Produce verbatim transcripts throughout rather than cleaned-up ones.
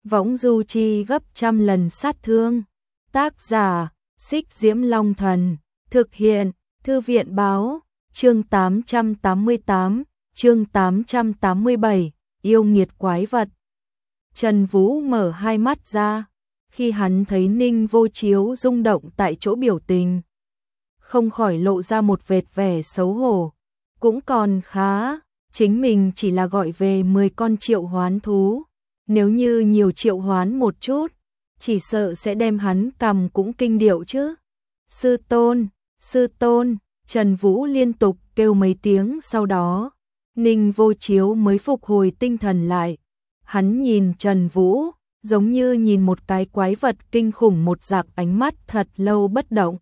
võng du chi gấp trăm lần sát thương. Tác giả, Xích Diễm Long Thần. Thực hiện, Thư viện báo. Chương tám trăm tám mươi tám, chương tám trăm tám mươi bảy, yêu nghiệt quái vật. Trần Vũ mở hai mắt ra, khi hắn thấy Ninh Vô Chiếu rung động tại chỗ biểu tình, không khỏi lộ ra một vệt vẻ xấu hổ. Cũng còn khá, chính mình chỉ là gọi về mười con triệu hoán thú, nếu như nhiều triệu hoán một chút, chỉ sợ sẽ đem hắn cầm cũng kinh điệu chứ. Sư tôn, sư tôn, Trần Vũ liên tục kêu mấy tiếng, sau đó Ninh Vô Chiếu mới phục hồi tinh thần lại. Hắn nhìn Trần Vũ, giống như nhìn một cái quái vật kinh khủng một dạng, ánh mắt thật lâu bất động.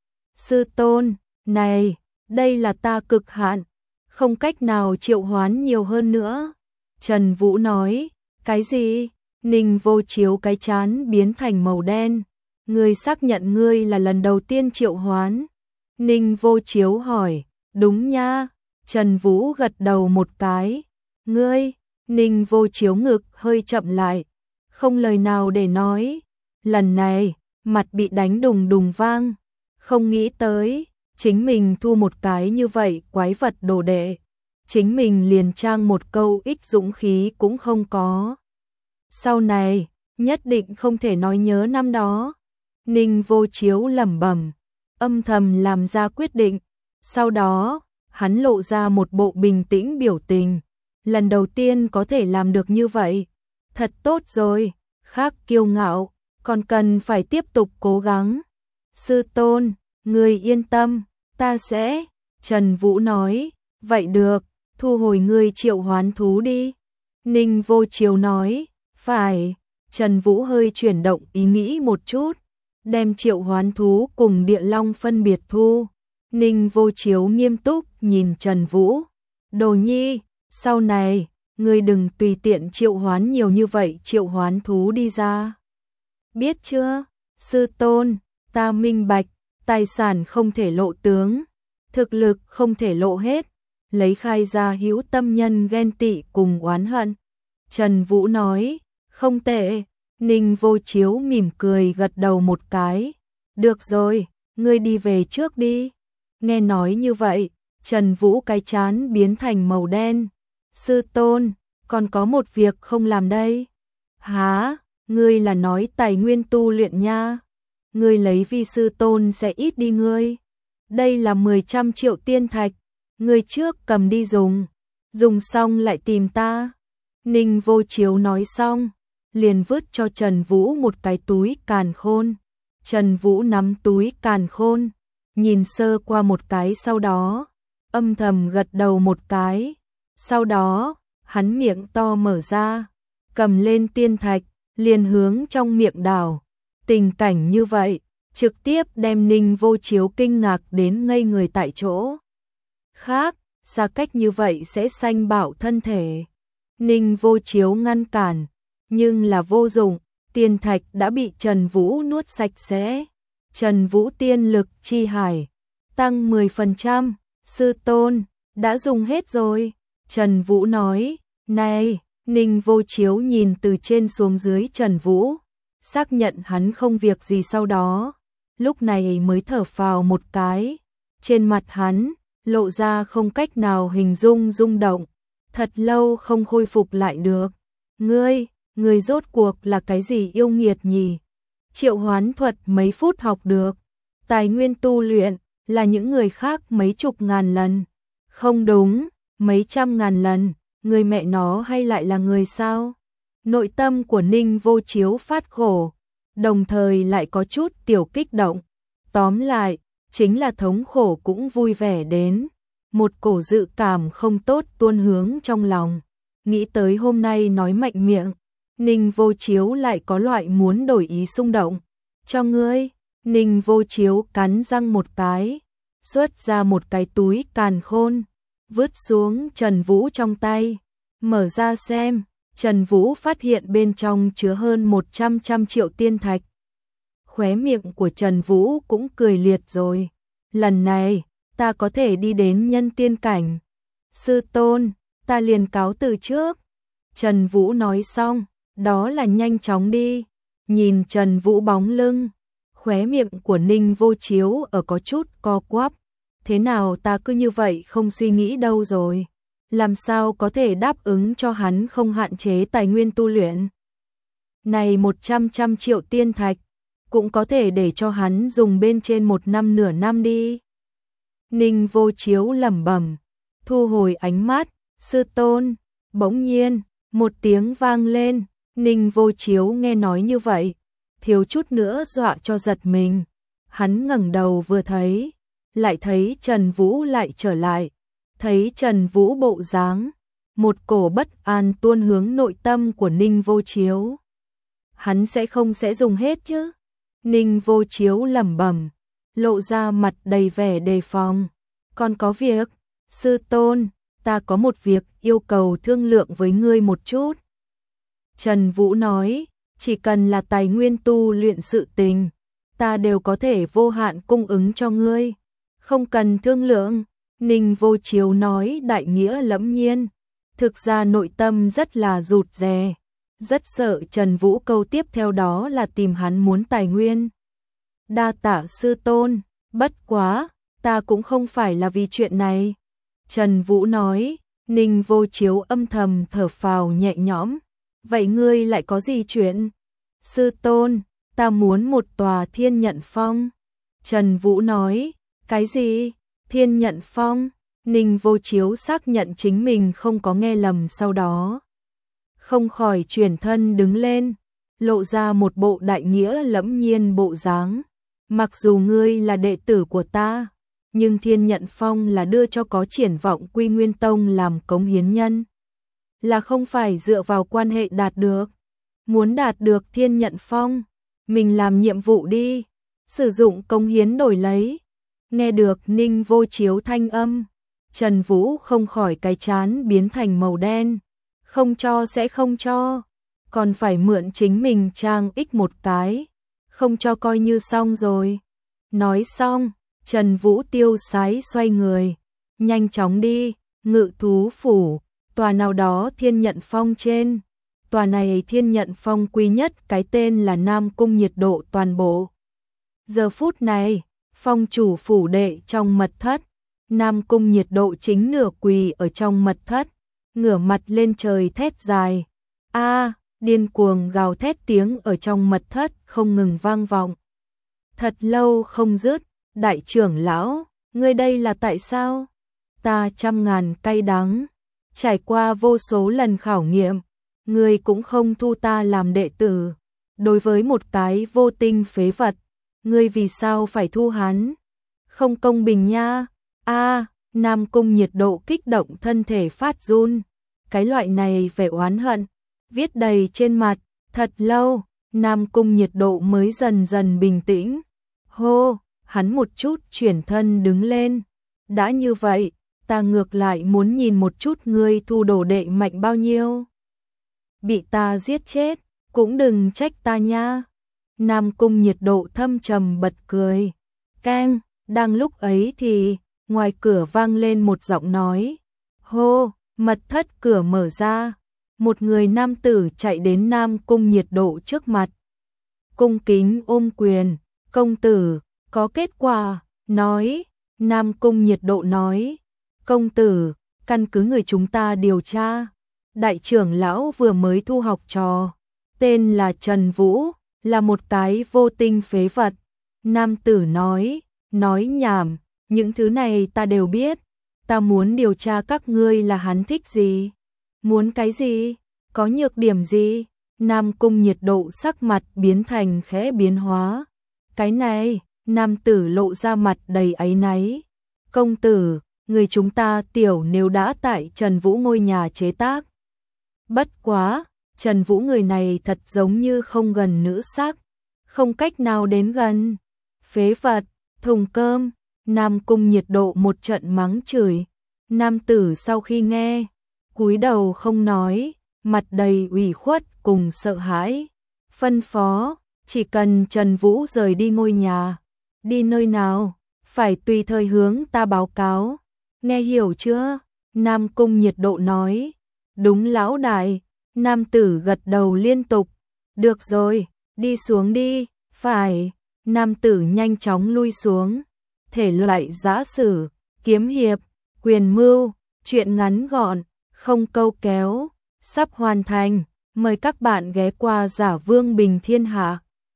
Sư tôn, này, đây là ta cực hạn, không cách nào triệu hoán nhiều hơn nữa. Trần Vũ nói, cái gì? Ninh Vô Chiếu cái trán biến thành màu đen. Ngươi xác nhận ngươi là lần đầu tiên triệu hoán? Ninh Vô Chiếu hỏi, đúng nha. Trần Vũ gật đầu một cái. Ngươi, Ninh Vô Chiếu ngực hơi chậm lại, không lời nào để nói. Lần này, mặt bị đánh đùng đùng vang. Không nghĩ tới, chính mình thu một cái như vậy quái vật đồ đệ, chính mình liền trang một câu ích dũng khí cũng không có. Sau này, nhất định không thể nói nhớ năm đó. Ninh Vô Chiếu lẩm bẩm, âm thầm làm ra quyết định. Sau đó, hắn lộ ra một bộ bình tĩnh biểu tình. Lần đầu tiên có thể làm được như vậy, thật tốt rồi. Khác kiêu ngạo, còn cần phải tiếp tục cố gắng. Sư tôn, ngươi yên tâm, ta sẽ. Trần Vũ nói, vậy được, thu hồi ngươi triệu hoán thú đi. Ninh Vô Chiếu nói, phải. Trần Vũ hơi chuyển động ý nghĩ một chút, đem triệu hoán thú cùng địa long phân biệt thu. Ninh Vô Chiếu nghiêm túc nhìn Trần Vũ, đồ nhi, sau này, ngươi đừng tùy tiện triệu hoán nhiều như vậy triệu hoán thú đi ra. Biết chưa? Sư tôn, ta minh bạch, tài sản không thể lộ tướng, thực lực không thể lộ hết, lấy khai ra hữu tâm nhân ghen tị cùng oán hận. Trần Vũ nói, không tệ. Ninh Vô Chiếu mỉm cười gật đầu một cái. Được rồi, ngươi đi về trước đi. Nghe nói như vậy, Trần Vũ cái trán biến thành màu đen. Sư tôn, còn có một việc không làm đây. Hả? Ngươi là nói tài nguyên tu luyện nha. Ngươi lấy vi sư tôn sẽ ít đi ngươi. Đây là mười trăm triệu tiên thạch. Ngươi trước cầm đi dùng. Dùng xong lại tìm ta. Ninh Vô Chiếu nói xong, liền vứt cho Trần Vũ một cái túi càn khôn. Trần Vũ nắm túi càn khôn, nhìn sơ qua một cái, sau đó âm thầm gật đầu một cái. Sau đó, hắn miệng to mở ra, cầm lên tiên thạch, liền hướng trong miệng đảo. Tình cảnh như vậy, trực tiếp đem Ninh Vô Chiếu kinh ngạc đến ngây người tại chỗ. Khác, xa cách như vậy sẽ sanh bảo thân thể. Ninh Vô Chiếu ngăn cản, nhưng là vô dụng, tiên thạch đã bị Trần Vũ nuốt sạch sẽ. Trần Vũ tiên lực chi hải, tăng mười phần trăm, sư tôn, đã dùng hết rồi. Trần Vũ nói, này, Ninh Vô Chiếu nhìn từ trên xuống dưới Trần Vũ, xác nhận hắn không việc gì, sau đó, lúc này mới thở phào một cái. Trên mặt hắn, lộ ra không cách nào hình dung rung động, thật lâu không khôi phục lại được. Ngươi, ngươi rốt cuộc là cái gì yêu nghiệt nhỉ? Triệu hoán thuật mấy phút học được, tài nguyên tu luyện là những người khác mấy chục ngàn lần. Không đúng, mấy trăm ngàn lần, người mẹ nó hay lại là người sao? Nội tâm của Ninh Vô Chiếu phát khổ, đồng thời lại có chút tiểu kích động. Tóm lại, chính là thống khổ cũng vui vẻ đến. Một cổ dự cảm không tốt tuôn hướng trong lòng. Nghĩ tới hôm nay nói mạnh miệng, Ninh Vô Chiếu lại có loại muốn đổi ý xung động. Cho ngươi. Ninh Vô Chiếu cắn răng một cái, xuất ra một cái túi càn khôn, vứt xuống Trần Vũ trong tay. Mở ra xem, Trần Vũ phát hiện bên trong chứa hơn một trăm trăm triệu tiên thạch. Khóe miệng của Trần Vũ cũng cười liệt rồi. Lần này, ta có thể đi đến nhân tiên cảnh. Sư tôn, ta liền cáo từ trước. Trần Vũ nói xong, Đó là nhanh chóng đi. Nhìn Trần Vũ bóng lưng, khóe miệng của Ninh Vô Chiếu ở có chút co quắp. Thế nào ta cứ như vậy không suy nghĩ đâu rồi? Làm sao có thể đáp ứng cho hắn không hạn chế tài nguyên tu luyện? Này một trăm trăm triệu tiên thạch, cũng có thể để cho hắn dùng bên trên một năm nửa năm đi. Ninh Vô Chiếu lẩm bẩm, thu hồi ánh mắt, sư tôn, bỗng nhiên, một tiếng vang lên, Ninh Vô Chiếu nghe nói như vậy, thiếu chút nữa dọa cho giật mình. Hắn ngẩng đầu vừa thấy, lại thấy Trần Vũ lại trở lại, thấy Trần Vũ bộ dáng, một cổ bất an tuôn hướng nội tâm của Ninh Vô Chiếu. Hắn sẽ không sẽ dùng hết chứ? Ninh Vô Chiếu lẩm bẩm, lộ ra mặt đầy vẻ đề phòng. Còn có việc, sư tôn, ta có một việc yêu cầu thương lượng với ngươi một chút. Trần Vũ nói, chỉ cần là tài nguyên tu luyện sự tình, ta đều có thể vô hạn cung ứng cho ngươi. Không cần thương lượng. Ninh Vô Chiếu nói đại nghĩa lẫm nhiên, thực ra nội tâm rất là rụt rè, rất sợ Trần Vũ câu tiếp theo đó là tìm hắn muốn tài nguyên. Đa tạ sư tôn, bất quá, ta cũng không phải là vì chuyện này. Trần Vũ nói. Ninh Vô Chiếu âm thầm thở phào nhẹ nhõm. Vậy ngươi lại có gì chuyện? Sư tôn, ta muốn một tòa Thiên Nhận Phong. Trần Vũ nói. Cái gì? Thiên Nhận Phong? Ninh Vô Chiếu xác nhận chính mình không có nghe lầm, sau đó không khỏi chuyển thân đứng lên, lộ ra một bộ đại nghĩa lẫm nhiên bộ dáng. Mặc dù ngươi là đệ tử của ta, nhưng Thiên Nhận Phong là đưa cho có triển vọng Quy Nguyên Tông làm cống hiến nhân, là không phải dựa vào quan hệ đạt được. Muốn đạt được Thiên Nhận Phong, mình làm nhiệm vụ đi, sử dụng cống hiến đổi lấy. Nghe được Ninh Vô Chiếu thanh âm, Trần Vũ không khỏi cái chán biến thành màu đen. Không cho sẽ không cho, còn phải mượn chính mình trang ích một cái, không cho coi như xong rồi. Nói xong, Trần Vũ tiêu sái xoay người, nhanh chóng đi, Ngự Thú Phủ, tòa nào đó Thiên Nhận Phong trên. Tòa này Thiên Nhận Phong quý nhất cái tên là Nam Cung Nhiệt Độ toàn bộ. Giờ phút này, phong chủ phủ đệ trong mật thất, Nam Cung Nhiệt Độ chính nửa quỳ ở trong mật thất, ngửa mặt lên trời thét dài. A, điên cuồng gào thét tiếng ở trong mật thất không ngừng vang vọng. Thật lâu không dứt, đại trưởng lão, ngươi đây là tại sao? Ta trăm ngàn cay đắng, trải qua vô số lần khảo nghiệm, ngươi cũng không thu ta làm đệ tử. Đối với một cái vô tinh phế vật, ngươi vì sao phải thu hắn? Không công bình nha. A, Nam Cung Nhiệt Độ kích động thân thể phát run. Cái loại này vẻ oán hận viết đầy trên mặt. Thật lâu, Nam Cung Nhiệt Độ mới dần dần bình tĩnh. Hô, hắn một chút chuyển thân đứng lên. Đã như vậy, ta ngược lại muốn nhìn một chút ngươi thu đồ đệ mạnh bao nhiêu. Bị ta giết chết, cũng đừng trách ta nha. Nam Cung Nhiệt Độ thâm trầm bật cười. Keng, đang lúc ấy thì ngoài cửa vang lên một giọng nói. Hô, mật thất cửa mở ra, một người nam tử chạy đến Nam Cung Nhiệt Độ trước mặt. Cung kính ôm quyền, công tử, có kết quả, nói. Nam Cung Nhiệt Độ nói, công tử, căn cứ người chúng ta điều tra, đại trưởng lão vừa mới thu học trò, tên là Trần Vũ, là một cái vô tinh phế vật. Nam tử nói, nói nhảm, những thứ này ta đều biết, ta muốn điều tra các ngươi là hắn thích gì, muốn cái gì, có nhược điểm gì. Nam Cung Nhiệt Độ sắc mặt biến thành khẽ biến hóa. Cái này, nam tử lộ ra mặt đầy áy náy. Công tử, người chúng ta tiểu nếu đã tại Trần Vũ ngôi nhà chế tác. Bất quá, Trần Vũ người này thật giống như không gần nữ sắc, không cách nào đến gần. Phế vật, thùng cơm. Nam Cung Nhiệt Độ một trận mắng chửi. Nam tử sau khi nghe, cúi đầu không nói, mặt đầy ủy khuất cùng sợ hãi. Phân phó, chỉ cần Trần Vũ rời đi ngôi nhà, đi nơi nào, phải tùy thời hướng ta báo cáo. Nghe hiểu chưa? Nam Cung Nhiệt Độ nói. Đúng lão đại. Nam tử gật đầu liên tục. Được rồi, đi xuống đi. Phải. Nam tử nhanh chóng lui xuống. Thể loại giã sử, kiếm hiệp, quyền mưu, truyện ngắn gọn, không câu kéo, sắp hoàn thành. Mời các bạn ghé qua Giả Vương Bình Thiên Hạ.